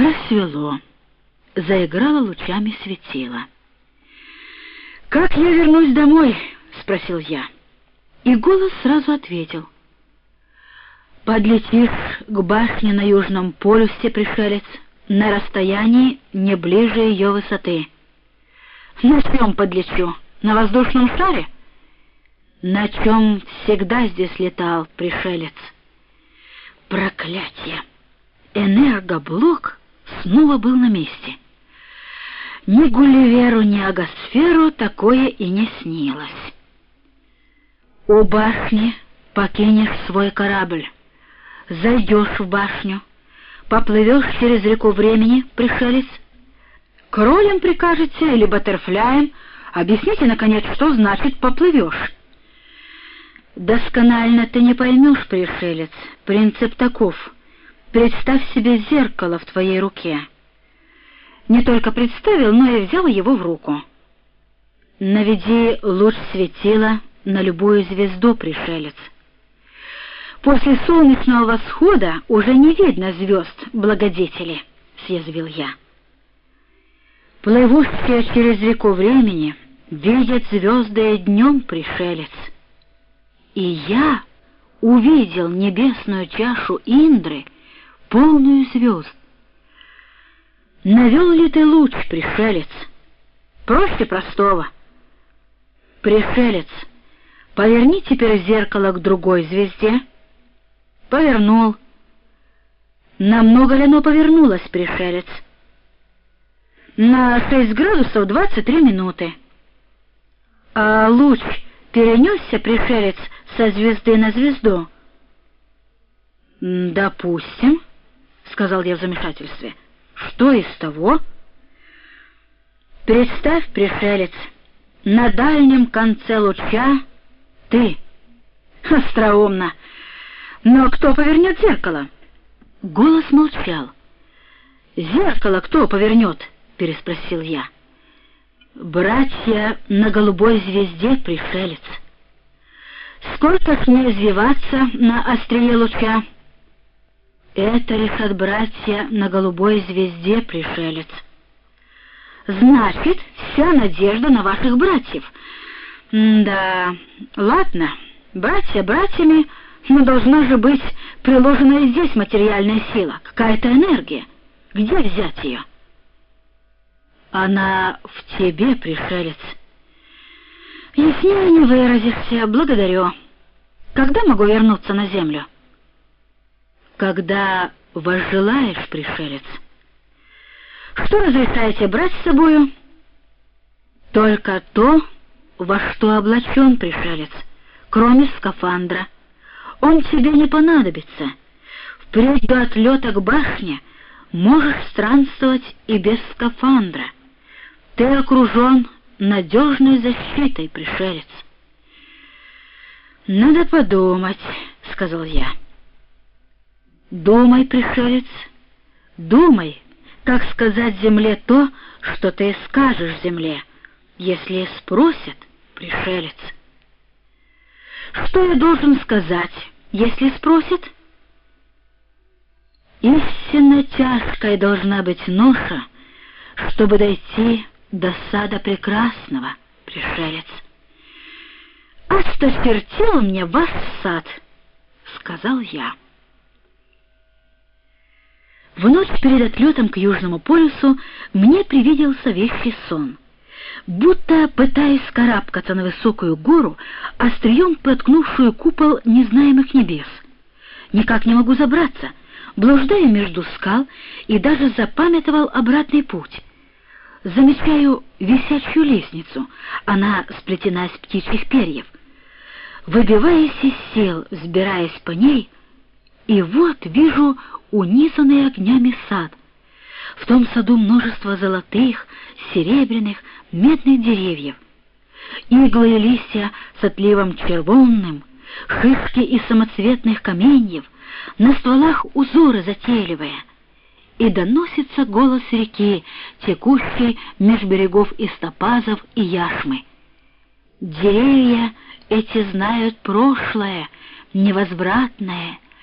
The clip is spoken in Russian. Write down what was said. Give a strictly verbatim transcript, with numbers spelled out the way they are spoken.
Рассвело, заиграло лучами светило. «Как я вернусь домой?» — спросил я. И голос сразу ответил: «Подлетишь к башне на Южном полюсе, пришелец, на расстоянии не ближе ее высоты». «На чем подлечу? На воздушном шаре?» «На чем всегда здесь летал, пришелец». Проклятие! Энергоблок снова был на месте. Ни Гулливеру, ни Агасферу такое и не снилось. У башни покинешь свой корабль, зайдешь в башню, поплывешь через реку времени, пришелец. Кролем прикажете или баттерфляем? Объясните, наконец, что значит «поплывешь». Досконально ты не поймешь, пришелец. Принцип таков: представь себе зеркало в твоей руке. Не только представил, но и взял его в руку. Наведи луч светила на любую звезду, пришелец. После солнечного восхода уже не видно звезд, благодетели, — съязвил я. Плывущие через реку времени видят звезды днем, пришелец. И я увидел небесную чашу Индры, полную звезд. Навел ли ты луч, пришелец? Проще простого. Пришелец, поверни теперь зеркало к другой звезде. Повернул. Намного ли оно повернулось, пришелец? На шесть градусов двадцать три минуты. А луч перенесся, пришелец, со звезды на звезду? «Допустим», — сказал я в замешательстве. «Что из того?» «Представь, пришелец, на дальнем конце луча ты». «Остроумно! Но кто повернет зеркало?» Голос молчал. «Зеркало кто повернет?» — переспросил я. «Братья на голубой звезде, пришелец». «Сколько ж мне извиваться на острие луча?» «Это решат братья на голубой звезде, пришелец». «Значит, вся надежда на ваших братьев». «Да, ладно, братья братьями, но должна же быть приложена и здесь материальная сила, какая-то энергия. Где взять ее?» «Она в тебе, пришелец». «Яснее не выразишься, благодарю. Когда могу вернуться на землю?» «Когда возжелаешь, пришелец». «Что разрешаете брать с собою?» «Только то, во что облачен, пришелец, кроме скафандра. Он тебе не понадобится. Впредь до отлета к башне можешь странствовать и без скафандра. Ты окружен надежной защитой, пришелец». «Надо подумать», — сказал я. «Думай, пришелец, думай, как сказать земле то, что ты скажешь земле, если спросят, пришелец». «Что я должен сказать, если спросят?» «Истинно тяжкой должна быть ноша, чтобы дойти до сада прекрасного, пришелец». «Осточертел мне ваш сад», — сказал я. В ночь перед отлетом к Южному полюсу мне привиделся вещий сон. Будто, пытаясь карабкаться на высокую гору, острием проткнувшую купол незнаемых небес. Никак не могу забраться, блуждаю между скал и даже запамятовал обратный путь. Замечаю висячую лестницу, она сплетена из птичьих перьев. Выбиваясь из сил, взбираясь по ней, и вот вижу унизанный огнями сад. В том саду множество золотых, серебряных, медных деревьев. Иглы и листья с отливом червонным, шишки из самоцветных каменьев, на стволах узоры затейливые. И доносится голос реки, текущей меж берегов из топазов и яшмы. Деревья эти знают прошлое, невозвратное,